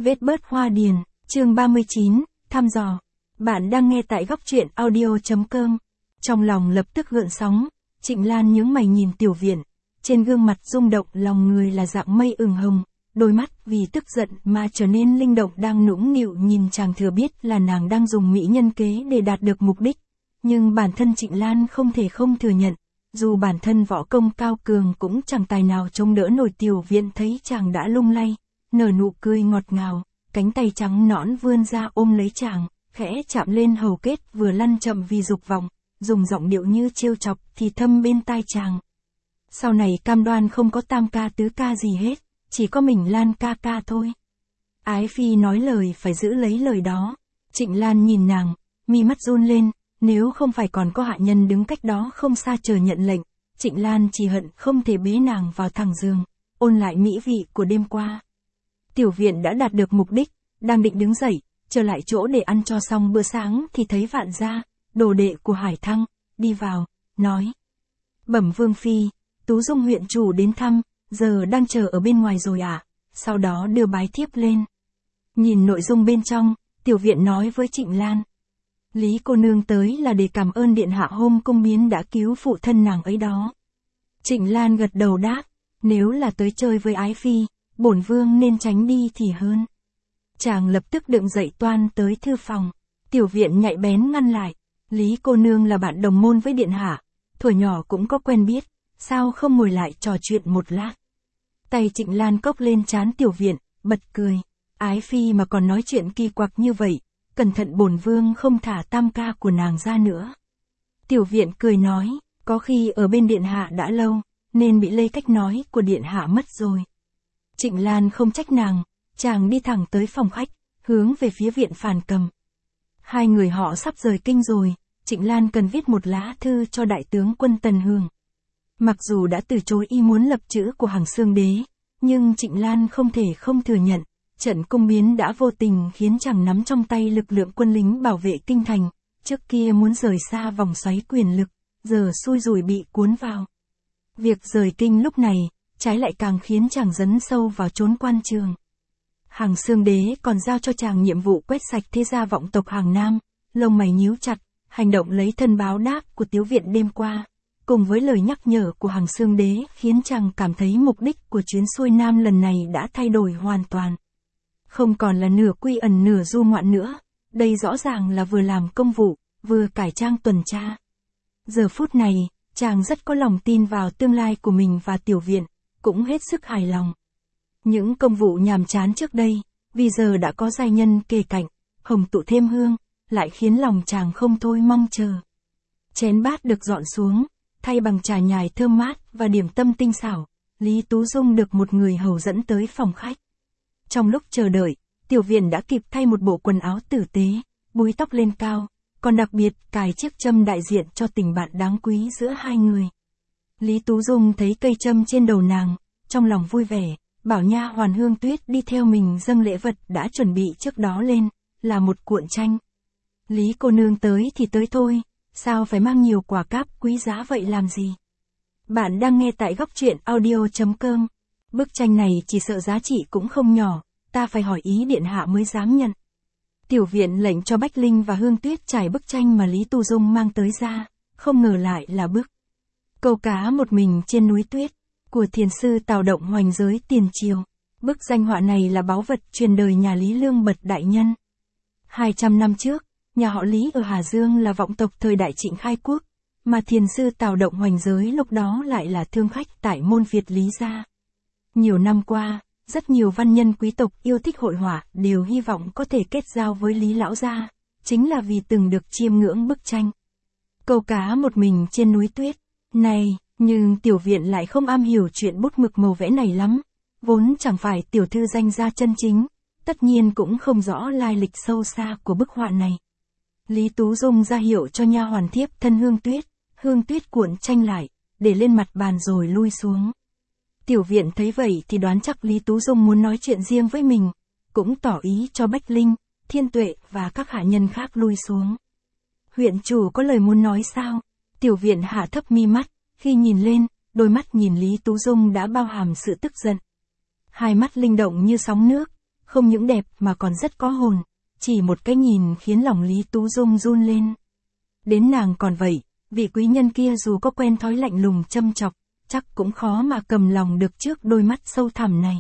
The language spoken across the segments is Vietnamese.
Vết bớt hoa điền, chương 39, thăm dò. Bạn đang nghe tại góc truyện audio.com. Trong lòng lập tức gợn sóng, Trịnh Lan nhướng mày nhìn Tiểu Viện. Trên gương mặt rung động lòng người là dạng mây ửng hồng, đôi mắt vì tức giận mà trở nên linh động đang nũng nịu nhìn chàng thừa biết là nàng đang dùng mỹ nhân kế để đạt được mục đích. Nhưng bản thân Trịnh Lan không thể không thừa nhận, dù bản thân võ công cao cường cũng chẳng tài nào chống đỡ nổi. Tiểu Viện thấy chàng đã lung lay, nở nụ cười ngọt ngào, cánh tay trắng nõn vươn ra ôm lấy chàng, khẽ chạm lên hầu kết vừa lăn chậm vì dục vọng, dùng giọng điệu như trêu chọc thì thâm bên tai chàng. Sau này cam đoan không có tam ca tứ ca gì hết, chỉ có mình Lan ca ca thôi. Ái Phi nói lời phải giữ lấy lời đó. Trịnh Lan nhìn nàng, mi mắt run lên, nếu không phải còn có hạ nhân đứng cách đó không xa chờ nhận lệnh, Trịnh Lan chỉ hận không thể bế nàng vào thẳng giường, ôn lại mỹ vị của đêm qua. Tiểu Viện đã đạt được mục đích, đang định đứng dậy, trở lại chỗ để ăn cho xong bữa sáng thì thấy Vạn Gia, đồ đệ của Hải Thăng, đi vào, nói. Bẩm Vương Phi, Tú Dung huyện chủ đến thăm, giờ đang chờ ở bên ngoài rồi ạ. Sau đó đưa bái thiếp lên. Nhìn nội dung bên trong, Tiểu Viện nói với Trịnh Lan. Lý cô nương tới là để cảm ơn điện hạ hôm cung biến đã cứu phụ thân nàng ấy đó. Trịnh Lan gật đầu đáp, nếu là tới chơi với Ái Phi, bổn vương nên tránh đi thì hơn. Chàng lập tức đựng dậy toan tới thư phòng. Tiểu Viện nhạy bén ngăn lại. Lý cô nương là bạn đồng môn với điện hạ, thuở nhỏ cũng có quen biết, sao không ngồi lại trò chuyện một lát. Tay Trịnh Lan cốc lên trán Tiểu Viện, bật cười. Ái Phi mà còn nói chuyện kỳ quặc như vậy, cẩn thận bổn vương không thả tam ca của nàng ra nữa. Tiểu Viện cười nói, có khi ở bên điện hạ đã lâu, nên bị lây cách nói của điện hạ mất rồi. Trịnh Lan không trách nàng, chàng đi thẳng tới phòng khách, hướng về phía Viện Phàn Cầm. Hai người họ sắp rời kinh rồi, Trịnh Lan cần viết một lá thư cho đại tướng quân Tần Hường. Mặc dù đã từ chối ý muốn lập chữ của Hằng Xương Đế, nhưng Trịnh Lan không thể không thừa nhận, trận cung biến đã vô tình khiến chàng nắm trong tay lực lượng quân lính bảo vệ kinh thành, trước kia muốn rời xa vòng xoáy quyền lực, giờ xui rủi bị cuốn vào. Việc rời kinh lúc này, trái lại càng khiến chàng dấn sâu vào chốn quan trường. Hằng Xương Đế còn giao cho chàng nhiệm vụ quét sạch thế gia vọng tộc Hàng Nam, lông mày nhíu chặt, hành động lấy thân báo đáp của Tiếu Viện đêm qua, cùng với lời nhắc nhở của Hằng Xương Đế khiến chàng cảm thấy mục đích của chuyến xuôi Nam lần này đã thay đổi hoàn toàn. Không còn là nửa quy ẩn nửa du ngoạn nữa, đây rõ ràng là vừa làm công vụ, vừa cải trang tuần tra. Giờ phút này, chàng rất có lòng tin vào tương lai của mình và Tiểu Viện, cũng hết sức hài lòng. Những công vụ nhàm chán trước đây, vì giờ đã có giai nhân kề cạnh, hồng tụ thêm hương, lại khiến lòng chàng không thôi mong chờ. Chén bát được dọn xuống, thay bằng trà nhài thơm mát và điểm tâm tinh xảo, Lý Tú Dung được một người hầu dẫn tới phòng khách. Trong lúc chờ đợi, Tiểu Viện đã kịp thay một bộ quần áo tử tế, búi tóc lên cao, còn đặc biệt cài chiếc châm đại diện cho tình bạn đáng quý giữa hai người. Lý Tú Dung thấy cây châm trên đầu nàng, trong lòng vui vẻ, bảo nha hoàn Hương Tuyết đi theo mình dâng lễ vật đã chuẩn bị trước đó lên, là một cuộn tranh. Lý cô nương tới thì tới thôi, sao phải mang nhiều quà cáp quý giá vậy làm gì? Bạn đang nghe tại góc truyện audio.com. Bức tranh này chỉ sợ giá trị cũng không nhỏ, ta phải hỏi ý điện hạ mới dám nhận. Tiểu Viện lệnh cho Bách Linh và Hương Tuyết trải bức tranh mà Lý Tu Dung mang tới ra, không ngờ lại là bức Câu cá một mình trên núi tuyết, của thiền sư Tào Động hoành giới tiền triều. Bức danh họa này là báu vật truyền đời nhà Lý Lương Bật đại nhân. 200 năm trước, nhà họ Lý ở Hà Dương là vọng tộc thời đại Trịnh khai quốc, mà thiền sư Tào Động hoành giới lúc đó lại là thương khách tại môn Việt Lý gia. Nhiều năm qua, rất nhiều văn nhân quý tộc yêu thích hội họa đều hy vọng có thể kết giao với Lý lão gia, chính là vì từng được chiêm ngưỡng bức tranh Câu cá một mình trên núi tuyết này. Nhưng Tiểu Viện lại không am hiểu chuyện bút mực màu vẽ này lắm, vốn chẳng phải tiểu thư danh gia chân chính, tất nhiên cũng không rõ lai lịch sâu xa của bức họa này. Lý Tú Dung ra hiệu cho nha hoàn thiếp thân Hương Tuyết cuộn tranh lại, để lên mặt bàn rồi lui xuống. Tiểu Viện thấy vậy thì đoán chắc Lý Tú Dung muốn nói chuyện riêng với mình, cũng tỏ ý cho Bách Linh, Thiên Tuệ và các hạ nhân khác lui xuống. Huyện chủ có lời muốn nói sao? Tiểu Viện hạ thấp mi mắt, khi nhìn lên, đôi mắt nhìn Lý Tú Dung đã bao hàm sự tức giận. Hai mắt linh động như sóng nước, không những đẹp mà còn rất có hồn, chỉ một cái nhìn khiến lòng Lý Tú Dung run lên. Đến nàng còn vậy, vị quý nhân kia dù có quen thói lạnh lùng châm chọc, chắc cũng khó mà cầm lòng được trước đôi mắt sâu thẳm này.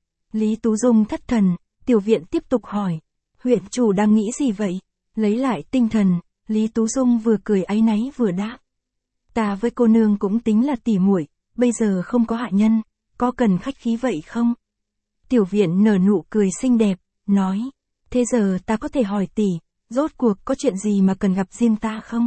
Lý Tú Dung thất thần, Tiểu Viện tiếp tục hỏi, huyện chủ đang nghĩ gì vậy? Lấy lại tinh thần, Lý Tú Dung vừa cười áy náy vừa đáp. Ta với cô nương cũng tính là tỉ muội, bây giờ không có hạ nhân, có cần khách khí vậy không? Tiểu Viện nở nụ cười xinh đẹp, nói, thế giờ ta có thể hỏi tỷ, rốt cuộc có chuyện gì mà cần gặp riêng ta không?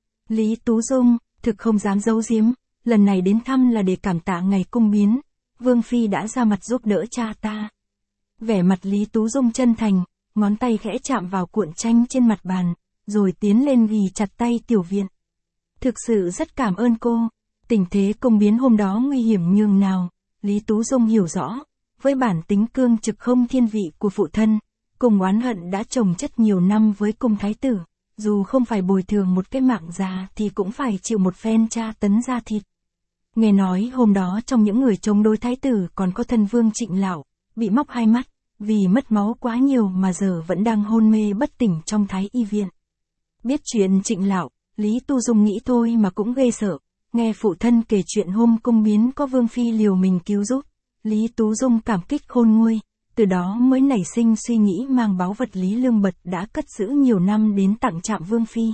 Lý Tú Dung, thực không dám giấu giếm, lần này đến thăm là để cảm tạ ngày cung biến, Vương Phi đã ra mặt giúp đỡ cha ta. Vẻ mặt Lý Tú Dung chân thành, ngón tay khẽ chạm vào cuộn tranh trên mặt bàn, rồi tiến lên ghì chặt tay Tiểu Viện. Thực sự rất cảm ơn cô, tình thế cung biến hôm đó nguy hiểm nhường nào, Lý Tú Dung hiểu rõ, với bản tính cương trực không thiên vị của phụ thân, cùng oán hận đã chồng chất nhiều năm với cung thái tử, dù không phải bồi thường một cái mạng già thì cũng phải chịu một phen tra tấn da thịt. Nghe nói hôm đó trong những người chống đối thái tử còn có thân vương Trịnh Lão, bị móc hai mắt, vì mất máu quá nhiều mà giờ vẫn đang hôn mê bất tỉnh trong thái y viện. Biết chuyện Trịnh Lão, Lý Tu Dung nghĩ thôi mà cũng ghê sợ, nghe phụ thân kể chuyện hôm cung biến có Vương Phi liều mình cứu giúp, Lý Tú Dung cảm kích khôn nguôi, từ đó mới nảy sinh suy nghĩ mang báu vật Lý Lương Bật đã cất giữ nhiều năm đến tặng trạm Vương Phi.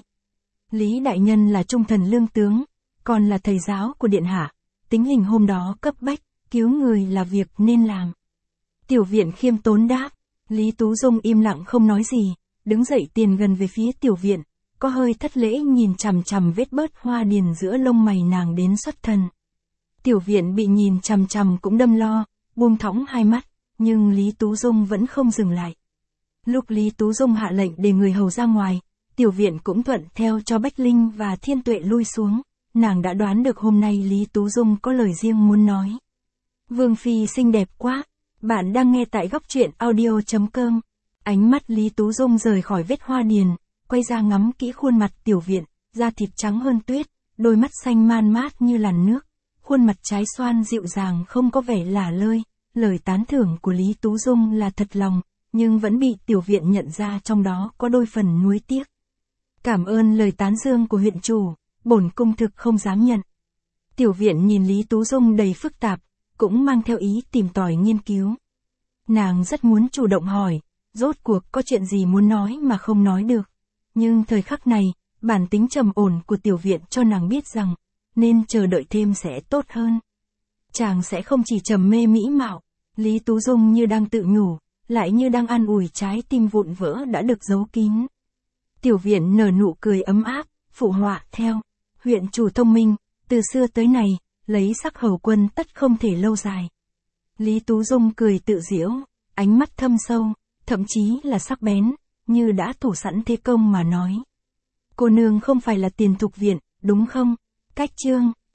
Lý Đại Nhân là trung thần lương tướng, còn là thầy giáo của Điện Hạ, tính hình hôm đó cấp bách, cứu người là việc nên làm. Tiểu Viện khiêm tốn đáp, Lý Tú Dung im lặng không nói gì, đứng dậy tiền gần về phía Tiểu Viện, có hơi thất lễ nhìn chằm chằm vết bớt hoa điền giữa lông mày nàng đến xuất thần. Tiểu Viện bị nhìn chằm chằm cũng đâm lo, buông thõng hai mắt, nhưng Lý Tú Dung vẫn không dừng lại. Lúc Lý Tú Dung hạ lệnh để người hầu ra ngoài, Tiểu Viện cũng thuận theo cho Bách Linh và Thiên Tuệ lui xuống, nàng đã đoán được hôm nay Lý Tú Dung có lời riêng muốn nói. Vương Phi xinh đẹp quá, bạn đang nghe tại góc truyện audio.com. Ánh mắt Lý Tú Dung rời khỏi vết hoa điền, quay ra ngắm kỹ khuôn mặt Tiểu Viện, da thịt trắng hơn tuyết, đôi mắt xanh man mát như làn nước, khuôn mặt trái xoan dịu dàng không có vẻ lả lơi. Lời tán thưởng của Lý Tú Dung là thật lòng, nhưng vẫn bị Tiểu Viện nhận ra trong đó có đôi phần nuối tiếc. Cảm ơn lời tán dương của huyện chủ, bổn cung thực không dám nhận. Tiểu Viện nhìn Lý Tú Dung đầy phức tạp, cũng mang theo ý tìm tòi nghiên cứu. Nàng rất muốn chủ động hỏi, rốt cuộc có chuyện gì muốn nói mà không nói được. Nhưng thời khắc này, bản tính trầm ổn của Tiểu Viện cho nàng biết rằng, nên chờ đợi thêm sẽ tốt hơn. Chàng sẽ không chỉ trầm mê mỹ mạo, Lý Tú Dung như đang tự nhủ, lại như đang an ủi trái tim vụn vỡ đã được giấu kín. Tiểu Viện nở nụ cười ấm áp, phụ họa theo, huyện chủ thông minh, từ xưa tới nay, lấy sắc hầu quân tất không thể lâu dài. Lý Tú Dung cười tự giễu, ánh mắt thâm sâu, thậm chí là sắc bén, như đã thủ sẵn thế công mà nói. Cô nương không phải là Tiền Thục Viện, đúng không? Cách chương